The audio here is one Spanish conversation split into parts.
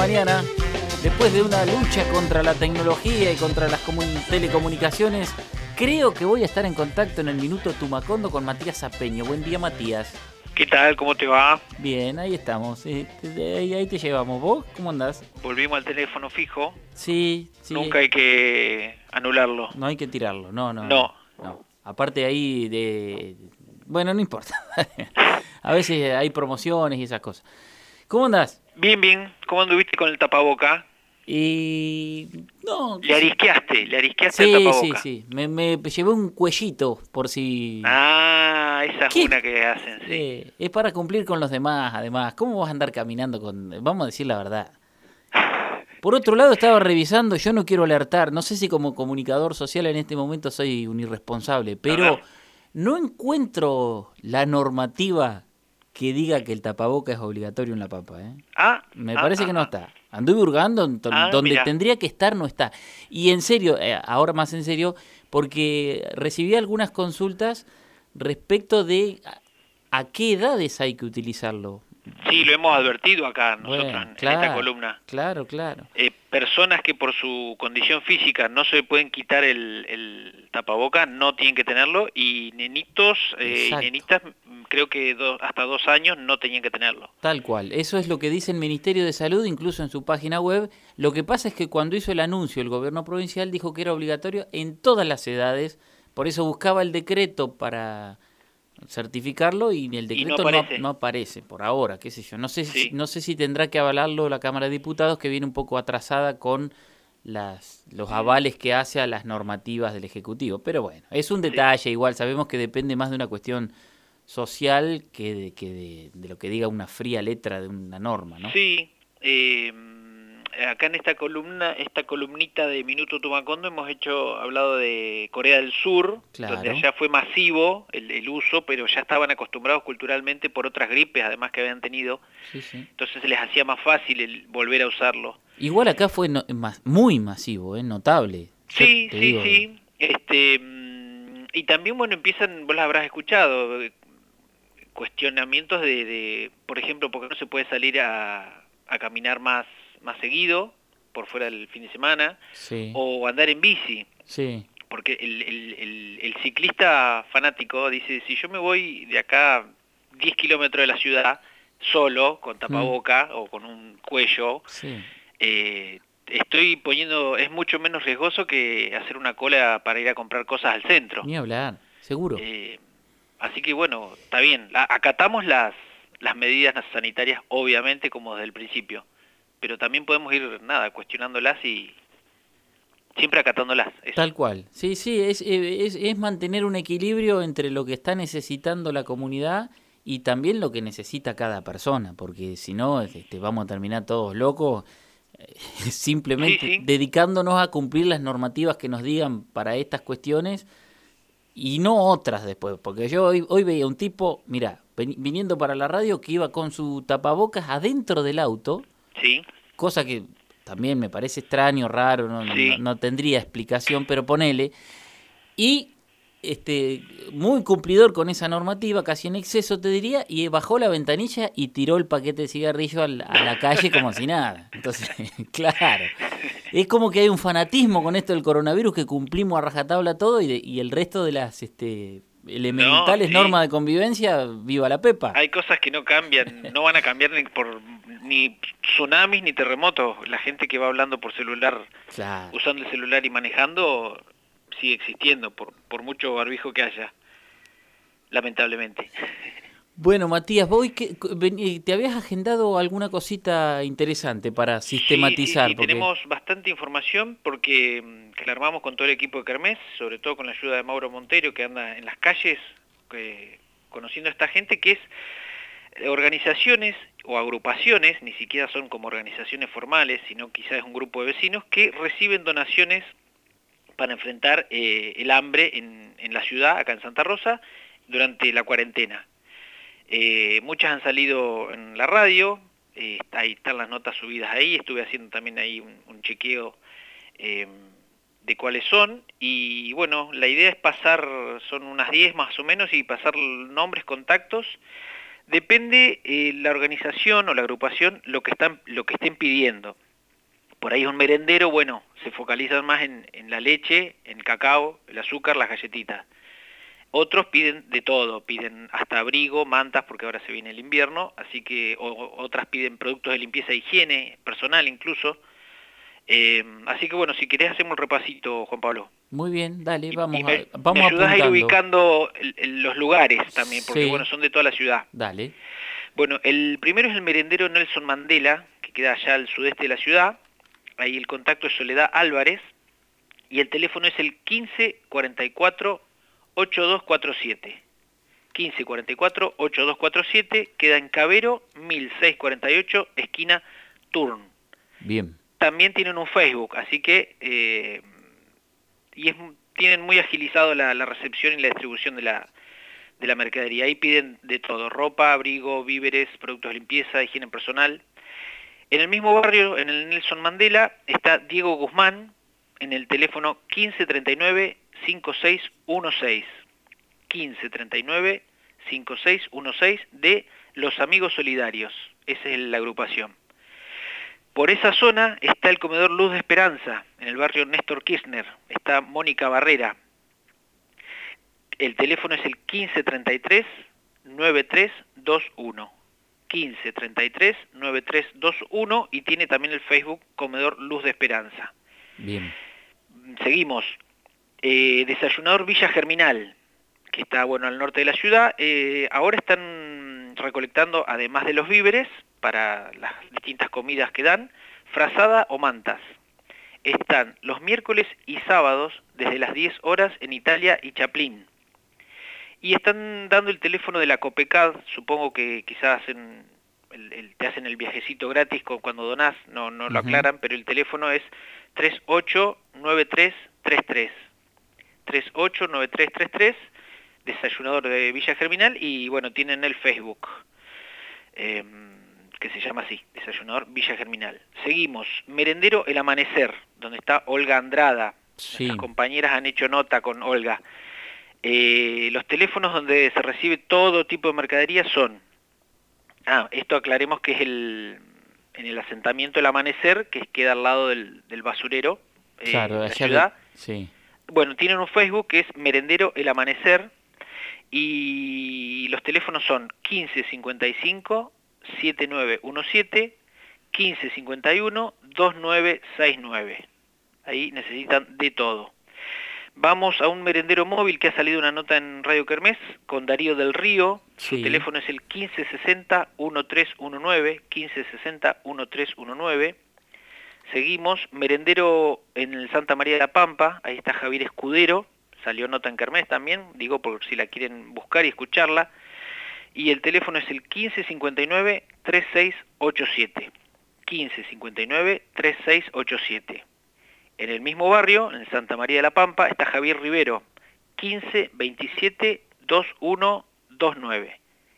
mañana, después de una lucha contra la tecnología y contra las telecomunicaciones, creo que voy a estar en contacto en el Minuto Tumacondo con Matías Zapeño. Buen día, Matías. ¿Qué tal? ¿Cómo te va? Bien, ahí estamos. Ahí te llevamos. ¿Vos cómo andás? Volvimos al teléfono fijo. Sí. Nunca hay que anularlo. No hay que tirarlo, no. Aparte ahí Bueno, no importa. A veces hay promociones y esas cosas. ¿Cómo andás? Bien. ¿Cómo anduviste con el tapaboca? No. Le arisqueaste el tapaboca. Sí. Me llevé un cuellito por si... Esa es una que hacen, sí. Es para cumplir con los demás, además. ¿Cómo vas a andar caminando con...? Vamos a decir la verdad. Por otro lado, estaba revisando, yo no quiero alertar, no sé si como comunicador social en este momento soy un irresponsable, pero no encuentro la normativa que diga que el tapaboca es obligatorio en La Pampa. Me parece que no está. Anduve hurgando donde mirá. Tendría que estar, no está. Y en serio, ahora más en serio, porque recibí algunas consultas respecto de a qué edades hay que utilizarlo. Sí, lo hemos advertido acá nosotros en esta columna. Claro. Personas que por su condición física no se pueden quitar el tapaboca, no tienen que tenerlo, y nenitos y nenitas, creo que hasta 2 años no tenían que tenerlo. Tal cual, eso es lo que dice el Ministerio de Salud, incluso en su página web. Lo que pasa es que cuando hizo el anuncio el gobierno provincial dijo que era obligatorio en todas las edades, por eso buscaba el decreto para certificarlo y el decreto no aparece por ahora, qué sé yo. No sé si tendrá que avalarlo la Cámara de Diputados, que viene un poco atrasada con los avales que hace a las normativas del Ejecutivo. Pero bueno, es un detalle, igual sabemos que depende más de una cuestión social que de lo que diga una fría letra de una norma, ¿no? Sí, acá en esta columnita de Minuto Tumacondo hemos hablado de Corea del Sur, donde allá fue masivo el uso, pero ya estaban acostumbrados culturalmente por otras gripes, además que habían tenido. Sí. Entonces se les hacía más fácil el volver a usarlo. Igual acá fue muy masivo, notable. Sí. Y también, empiezan, vos las habrás escuchado, cuestionamientos de por ejemplo, ¿por qué no se puede salir a caminar más seguido por fuera del fin de semana? Sí. O andar en bici? Sí. Porque el ciclista fanático dice, si yo me voy de acá 10 kilómetros de la ciudad solo, con tapaboca o con un cuello, es mucho menos riesgoso que hacer una cola para ir a comprar cosas al centro. Ni hablar, seguro. Así que está bien, acatamos las medidas sanitarias, obviamente, como desde el principio, pero también podemos ir, cuestionándolas y siempre acatándolas. Eso. Tal cual, sí, es mantener un equilibrio entre lo que está necesitando la comunidad y también lo que necesita cada persona, porque si no, vamos a terminar todos locos, simplemente dedicándonos a cumplir las normativas que nos digan para estas cuestiones, y no otras después, porque yo hoy veía un tipo, mirá, viniendo para la radio, que iba con su tapabocas adentro del auto, cosa que también me parece extraño, raro, no tendría explicación, pero ponele, y muy cumplidor con esa normativa, casi en exceso te diría, y bajó la ventanilla y tiró el paquete de cigarrillo a la calle como si nada. Entonces, claro, es como que hay un fanatismo con esto del coronavirus, que cumplimos a rajatabla todo y el resto de las elementales normas de convivencia, viva la pepa. Hay cosas que no cambian, no van a cambiar ni tsunamis ni terremotos. La gente que va hablando por celular, usando el celular y manejando, sigue existiendo, por mucho barbijo que haya, lamentablemente. Bueno, Matías, vos te habías agendado alguna cosita interesante para sistematizar. Sí, tenemos bastante información porque la armamos con todo el equipo de Kermés, sobre todo con la ayuda de Mauro Montero, que anda en las calles conociendo a esta gente, que es organizaciones o agrupaciones, ni siquiera son como organizaciones formales, sino quizás es un grupo de vecinos que reciben donaciones para enfrentar el hambre en la ciudad, acá en Santa Rosa, durante la cuarentena. Muchas han salido en la radio, ahí están las notas subidas ahí, estuve haciendo también ahí un chequeo de cuáles son, y la idea es son unas 10 más o menos, y pasar nombres, contactos Depende la organización o la agrupación lo que estén pidiendo. Por ahí un merendero, bueno, se focalizan más en la leche, en el cacao, el azúcar, las galletitas. Otros piden de todo, piden hasta abrigo, mantas, porque ahora se viene el invierno, así que otras piden productos de limpieza e higiene, personal incluso. Así que bueno, si querés hacemos un repasito, Juan Pablo. Muy bien, dale, Y me vamos ayudás a ir apuntando. ubicando los lugares también, porque bueno, Sí, son de toda la ciudad. dale. Bueno, el primero es el merendero Nelson Mandela, que queda allá al sudeste de la ciudad. Ahí el contacto es Soledad Álvarez. Y el teléfono es el 1544-8247. 1544-8247, queda en Cabero, 1648, esquina Turn. Bien. También tienen un Facebook, así que tienen muy agilizado la recepción y la distribución de la mercadería. Ahí piden de todo, ropa, abrigo, víveres, productos de limpieza, higiene personal. En el mismo barrio, en el Nelson Mandela, está Diego Guzmán, en el teléfono 1539-5616. 1539-5616 de Los Amigos Solidarios. Esa es la agrupación. Por esa zona está el comedor Luz de Esperanza, en el barrio Néstor Kirchner. Está Mónica Barrera. El teléfono es el 1533-9321. 1533-9321 y tiene también el Facebook Comedor Luz de Esperanza. Bien. Seguimos. Desayunador Villa Germinal, que está bueno al norte de la ciudad. Ahora están recolectando, además de los víveres, para las distintas comidas que dan, frazada o mantas. Están los miércoles y sábados desde las 10 horas en Italia y Chaplin. Y están dando el teléfono de la Copecad, supongo que quizás te hacen el viajecito gratis cuando donás, no lo aclaran, pero el teléfono es 389333. 389333, desayunador de Villa Germinal, y bueno, tienen el Facebook, que se llama así, desayunador Villa Germinal. Seguimos, merendero El Amanecer, donde está Olga Andrada. Sí. Nuestras compañeras han hecho nota con Olga. Los teléfonos donde se recibe todo tipo de mercadería son, esto aclaremos que es en el asentamiento El Amanecer, que queda al lado del basurero, Claro, de la allá ciudad. sí. Bueno, tienen un Facebook que es Merendero El Amanecer y los teléfonos son 1555-7917, 1551-2969. Ahí necesitan de todo. Vamos a un merendero móvil que ha salido una nota en Radio Kermés con Darío del Río. Su teléfono es el 1560-1319, 1560-1319. Seguimos, merendero en el Santa María de la Pampa, ahí está Javier Escudero, salió nota en Kermés también, digo por si la quieren buscar y escucharla. Y el teléfono es el 1559-3687, 1559-3687. En el mismo barrio, en Santa María de la Pampa, está Javier Rivero, 1527-2129,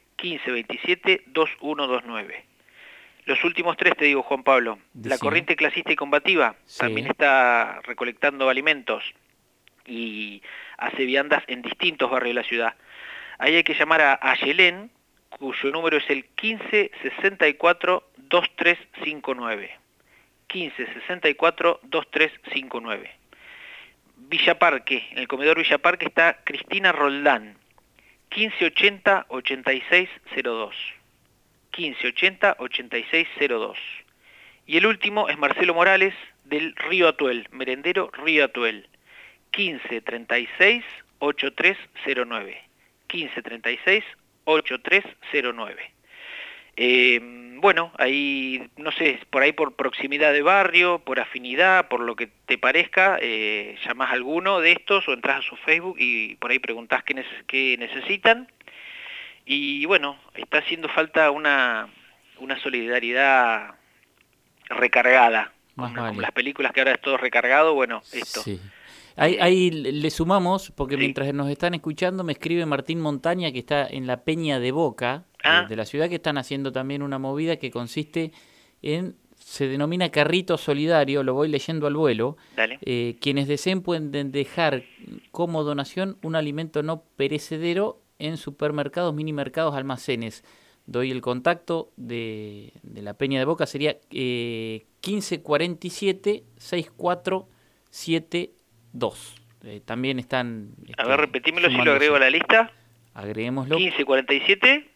1527-2129. Los últimos tres te digo, Juan Pablo. La Corriente Clasista y Combativa también está recolectando alimentos y hace viandas en distintos barrios de la ciudad. Ahí hay que llamar a Ayelén, cuyo número es el 1564-2359. 1564-2359. Villa Parque, en el comedor Villa Parque está Cristina Roldán, 1580-8602. 1580-8602. Y el último es Marcelo Morales, del Río Atuel, merendero Río Atuel, 1536-8309. 1536-8309. Bueno, ahí, no sé, por ahí por proximidad de barrio, por afinidad, por lo que te parezca, llamás a alguno de estos o entras a su Facebook y por ahí preguntás qué necesitan. Y bueno, está haciendo falta una solidaridad recargada, como las películas que ahora es todo recargado, bueno, esto. Sí. Ahí le sumamos, porque mientras nos están escuchando me escribe Martín Montaña, que está en la Peña de Boca, de la ciudad, que están haciendo también una movida que consiste se denomina carrito solidario, lo voy leyendo al vuelo. Dale. Quienes deseen pueden dejar como donación un alimento no perecedero en supermercados, minimercados, almacenes, doy el contacto de la Peña de Boca, sería 1547-6472. También están... a ver, repetímelo si lo agrego a la lista. Agreguémoslo. 1547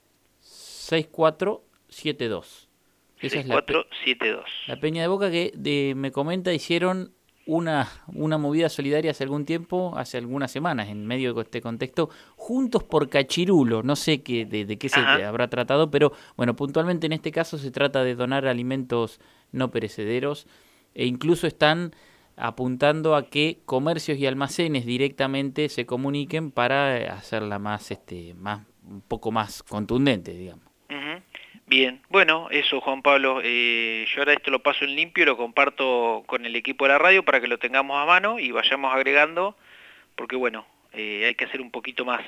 6472. Esa 6472. Es la Peña de Boca que me comenta hicieron una movida solidaria hace algún tiempo, hace algunas semanas, en medio de este contexto, Juntos por Cachirulo. No sé de qué se habrá tratado, pero bueno, puntualmente en este caso se trata de donar alimentos no perecederos, e incluso están apuntando a que comercios y almacenes directamente se comuniquen para hacerla más, un poco más contundente, digamos. Bien, bueno, eso Juan Pablo, yo ahora esto lo paso en limpio y lo comparto con el equipo de la radio para que lo tengamos a mano y vayamos agregando, porque bueno, hay que hacer un poquito más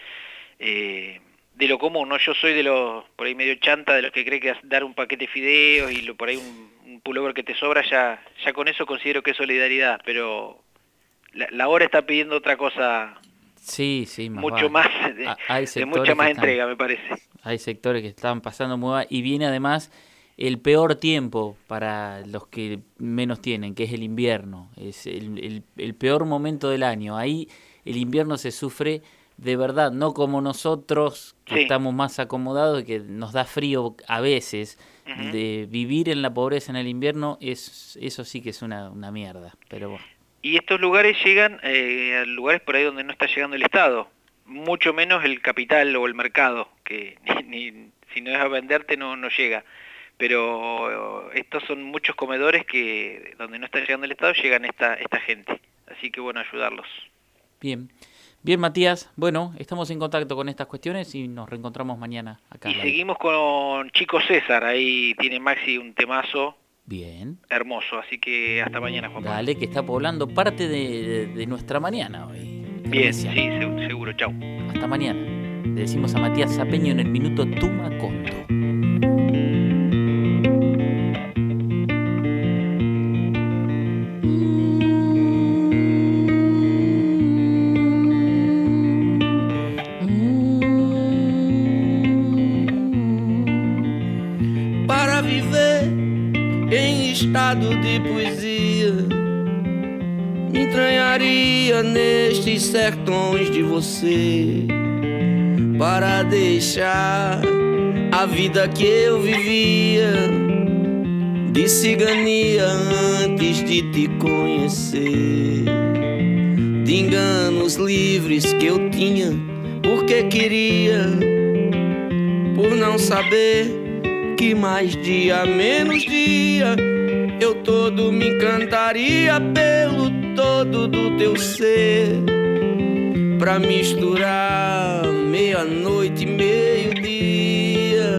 de lo común, ¿no? Yo soy de los, por ahí medio chanta, de los que cree que dar un paquete de fideos y por ahí un pullover que te sobra, ya con eso considero que es solidaridad, pero la hora está pidiendo otra cosa. Sí, mucho más de mucha más entrega, me parece. Hay sectores que están pasando muy mal y viene además el peor tiempo para los que menos tienen, que es el invierno. Es el peor momento del año. Ahí el invierno se sufre de verdad, no como nosotros que estamos más acomodados y que nos da frío a veces. De vivir en la pobreza en el invierno, eso sí que es una mierda, pero bueno. Y estos lugares llegan a lugares por ahí donde no está llegando el Estado, mucho menos el capital o el mercado, que si no es a venderte no llega. Pero estos son muchos comedores que donde no está llegando el Estado llegan esta gente. Así que bueno, ayudarlos. Bien, Matías. Bueno, estamos en contacto con estas cuestiones y nos reencontramos mañana acá. Y seguimos con Chico César, ahí tiene Maxi un temazo. Bien. Hermoso, así que hasta mañana, Juan Pablo. Dale, que está poblando parte de nuestra mañana hoy. Bien, sí, seguro, chau. Hasta mañana. Le decimos a Matías Sapeño en el minuto Tumaconto. Para viver em estado de poesia, me entranharia nestes sertões de você, para deixar a vida que eu vivia de cigania antes de te conhecer, de enganos livres que eu tinha porque queria, por não saber que mais dia, menos dia, eu todo me encantaria pelo todo do teu ser, pra misturar meia-noite e